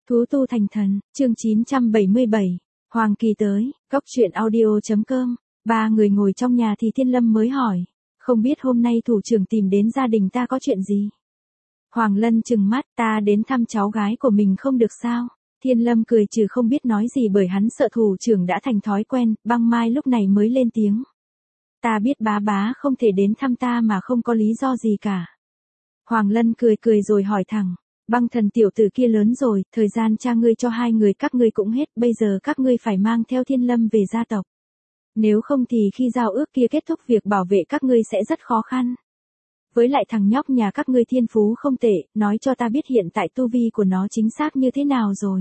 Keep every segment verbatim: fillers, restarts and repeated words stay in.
Thú tu thành thần, chương chín trăm bảy mươi bảy, Hoàng Kỳ tới, cốc truyện audio.com, ba người ngồi trong nhà thì Thiên Lâm mới hỏi, không biết hôm nay thủ trưởng tìm đến gia đình ta có chuyện gì? Hoàng Lân trừng mắt, ta đến thăm cháu gái của mình không được sao? Thiên Lâm cười trừ không biết nói gì bởi hắn sợ thủ trưởng đã thành thói quen, Băng Mai lúc này mới lên tiếng. Ta biết bá bá không thể đến thăm ta mà không có lý do gì cả. Hoàng Lân cười cười rồi hỏi thẳng. Băng thần tiểu tử kia lớn rồi, thời gian cha ngươi cho hai người các ngươi cũng hết, bây giờ các ngươi phải mang theo Thiên Lâm về gia tộc. Nếu không thì khi giao ước kia kết thúc việc bảo vệ các ngươi sẽ rất khó khăn. Với lại thằng nhóc nhà các ngươi thiên phú không tệ, nói cho ta biết hiện tại tu vi của nó chính xác như thế nào rồi.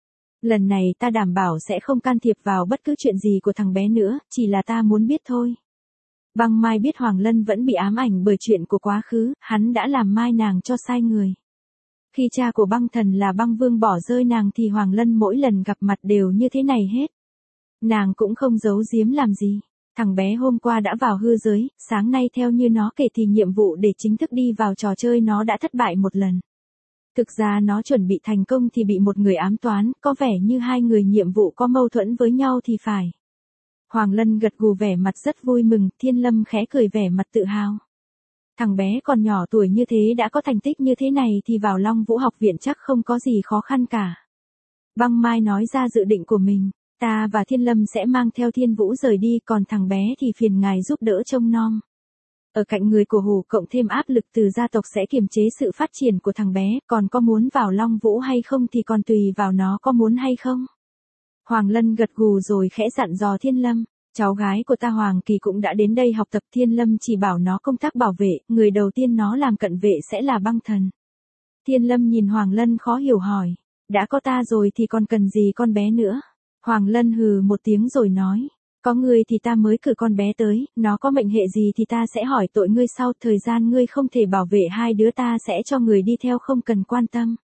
Lần này ta đảm bảo sẽ không can thiệp vào bất cứ chuyện gì của thằng bé nữa, chỉ là ta muốn biết thôi. Băng Mai biết Hoàng Lân vẫn bị ám ảnh bởi chuyện của quá khứ, hắn đã làm mai nàng cho sai người. Khi cha của băng thần là băng vương bỏ rơi nàng thì Hoàng Lân mỗi lần gặp mặt đều như thế này hết. Nàng cũng không giấu giếm làm gì. Thằng bé hôm qua đã vào hư giới, sáng nay theo như nó kể thì nhiệm vụ để chính thức đi vào trò chơi nó đã thất bại một lần. Thực ra nó chuẩn bị thành công thì bị một người ám toán, có vẻ như hai người nhiệm vụ có mâu thuẫn với nhau thì phải. Hoàng Lân gật gù vẻ mặt rất vui mừng, Thiên Lâm khẽ cười vẻ mặt tự hào. Thằng bé còn nhỏ tuổi như thế đã có thành tích như thế này thì vào Long Vũ học viện chắc không có gì khó khăn cả. Băng Mai nói ra dự định của mình, ta và Thiên Lâm sẽ mang theo Thiên Vũ rời đi, còn thằng bé thì phiền ngài giúp đỡ trông nom. Ở cạnh người của Hù cộng thêm áp lực từ gia tộc sẽ kiềm chế sự phát triển của thằng bé, còn có muốn vào Long Vũ hay không thì còn tùy vào nó có muốn hay không. Hoàng Lân gật gù rồi khẽ dặn dò Thiên Lâm. Cháu gái của ta Hoàng Kỳ cũng đã đến đây học tập, Thiên Lâm chỉ bảo nó công tác bảo vệ, người đầu tiên nó làm cận vệ sẽ là băng thần. Thiên Lâm nhìn Hoàng Lân khó hiểu hỏi, đã có ta rồi thì còn cần gì con bé nữa? Hoàng Lân hừ một tiếng rồi nói, có ngươi thì ta mới cử con bé tới, nó có mệnh hệ gì thì ta sẽ hỏi tội ngươi sau, thời gian ngươi không thể bảo vệ hai đứa ta sẽ cho người đi theo không cần quan tâm.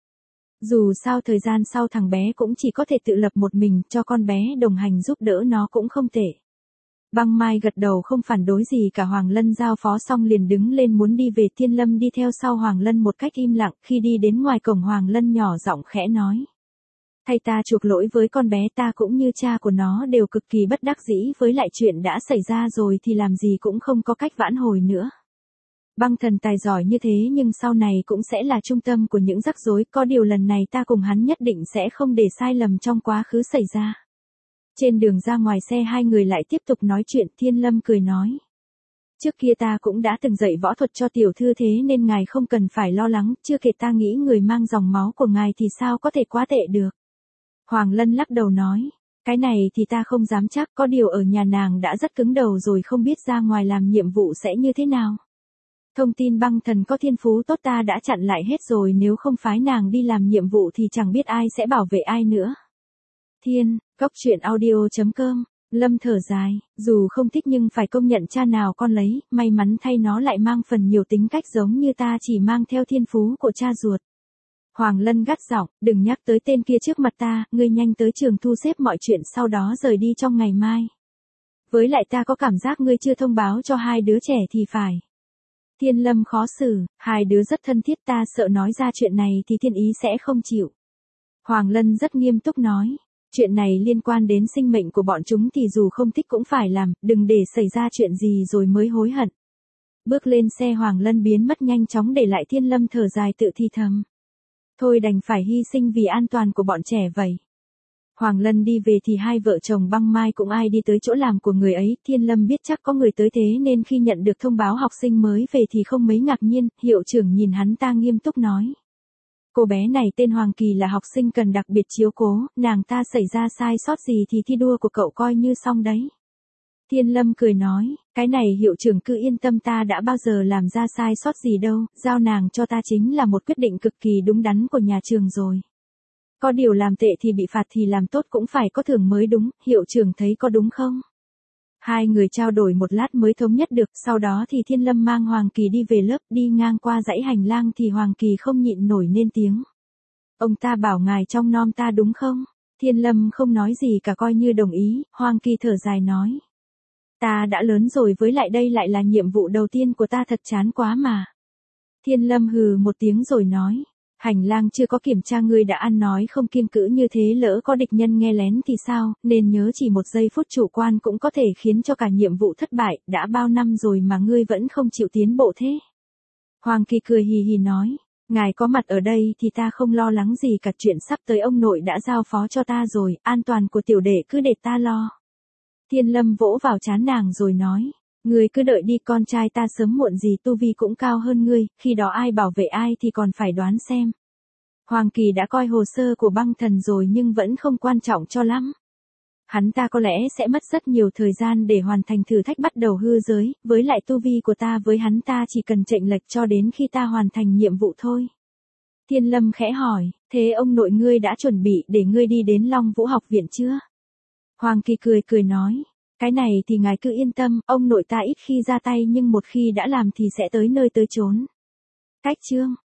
Dù sao thời gian sau thằng bé cũng chỉ có thể tự lập một mình, cho con bé đồng hành giúp đỡ nó cũng không tệ. Băng Mai gật đầu không phản đối gì cả. Hoàng Lân giao phó xong liền đứng lên muốn đi về, Thiên Lâm đi theo sau Hoàng Lân một cách im lặng, khi đi đến ngoài cổng Hoàng Lân nhỏ giọng khẽ nói. Thay ta chuộc lỗi với con bé, ta cũng như cha của nó đều cực kỳ bất đắc dĩ với lại chuyện đã xảy ra rồi thì làm gì cũng không có cách vãn hồi nữa. Băng thần tài giỏi như thế nhưng sau này cũng sẽ là trung tâm của những rắc rối, có điều lần này ta cùng hắn nhất định sẽ không để sai lầm trong quá khứ xảy ra. Trên đường ra ngoài xe hai người lại tiếp tục nói chuyện, Thiên Lâm cười nói. Trước kia ta cũng đã từng dạy võ thuật cho tiểu thư thế nên ngài không cần phải lo lắng, chưa kể ta nghĩ người mang dòng máu của ngài thì sao có thể quá tệ được. Hoàng Lân lắc đầu nói, cái này thì ta không dám chắc, có điều ở nhà nàng đã rất cứng đầu rồi, không biết ra ngoài làm nhiệm vụ sẽ như thế nào. Thông tin băng thần có thiên phú tốt ta đã chặn lại hết rồi, nếu không phái nàng đi làm nhiệm vụ thì chẳng biết ai sẽ bảo vệ ai nữa. Thiên, cốc truyện audio.com, Lâm thở dài, dù không thích nhưng phải công nhận cha nào con lấy, may mắn thay nó lại mang phần nhiều tính cách giống như ta chỉ mang theo thiên phú của cha ruột. Hoàng Lân gắt giọng, đừng nhắc tới tên kia trước mặt ta, ngươi nhanh tới trường thu xếp mọi chuyện sau đó rời đi trong ngày mai. Với lại ta có cảm giác ngươi chưa thông báo cho hai đứa trẻ thì phải. Thiên Lâm khó xử, hai đứa rất thân thiết, ta sợ nói ra chuyện này thì Thiên Ý sẽ không chịu. Hoàng Lân rất nghiêm túc nói. Chuyện này liên quan đến sinh mệnh của bọn chúng thì dù không thích cũng phải làm, đừng để xảy ra chuyện gì rồi mới hối hận. Bước lên xe Hoàng Lân biến mất nhanh chóng để lại Thiên Lâm thở dài tự thi thầm. Thôi đành phải hy sinh vì an toàn của bọn trẻ vậy. Hoàng Lân đi về thì hai vợ chồng Băng Mai cũng ai đi tới chỗ làm của người ấy, Thiên Lâm biết chắc có người tới thế nên khi nhận được thông báo học sinh mới về thì không mấy ngạc nhiên, hiệu trưởng nhìn hắn ta nghiêm túc nói. Cô bé này tên Hoàng Kỳ là học sinh cần đặc biệt chiếu cố, nàng ta xảy ra sai sót gì thì thi đua của cậu coi như xong đấy. Thiên Lâm cười nói, cái này hiệu trưởng cứ yên tâm, ta đã bao giờ làm ra sai sót gì đâu, giao nàng cho ta chính là một quyết định cực kỳ đúng đắn của nhà trường rồi. Có điều làm tệ thì bị phạt thì làm tốt cũng phải có thưởng mới đúng, hiệu trưởng thấy có đúng không? Hai người trao đổi một lát mới thống nhất được, sau đó thì Thiên Lâm mang Hoàng Kỳ đi về lớp, đi ngang qua dãy hành lang thì Hoàng Kỳ không nhịn nổi nên tiếng. Ông ta bảo ngài trông nom ta đúng không? Thiên Lâm không nói gì cả coi như đồng ý, Hoàng Kỳ thở dài nói. Ta đã lớn rồi, với lại đây lại là nhiệm vụ đầu tiên của ta, thật chán quá mà. Thiên Lâm hừ một tiếng rồi nói. Hành lang chưa có kiểm tra ngươi đã ăn nói không kiêng cữ như thế, lỡ có địch nhân nghe lén thì sao, nên nhớ chỉ một giây phút chủ quan cũng có thể khiến cho cả nhiệm vụ thất bại, đã bao năm rồi mà ngươi vẫn không chịu tiến bộ thế. Hoàng Kỳ cười hì hì nói, ngài có mặt ở đây thì ta không lo lắng gì cả, chuyện sắp tới ông nội đã giao phó cho ta rồi, an toàn của tiểu đệ cứ để ta lo. Thiên Lâm vỗ vào trán nàng rồi nói, ngươi cứ đợi đi, con trai ta sớm muộn gì tu vi cũng cao hơn ngươi, khi đó ai bảo vệ ai thì còn phải đoán xem. Hoàng Kỳ đã coi hồ sơ của băng thần rồi nhưng vẫn không quan trọng cho lắm. Hắn ta có lẽ sẽ mất rất nhiều thời gian để hoàn thành thử thách bắt đầu hư giới, với lại tu vi của ta với hắn ta chỉ cần chệnh lệch cho đến khi ta hoàn thành nhiệm vụ thôi. Thiên Lâm khẽ hỏi, thế ông nội ngươi đã chuẩn bị để ngươi đi đến Long Vũ học viện chưa? Hoàng Kỳ cười cười nói, cái này thì ngài cứ yên tâm, ông nội ta ít khi ra tay nhưng một khi đã làm thì sẽ tới nơi tới chốn. Cách chương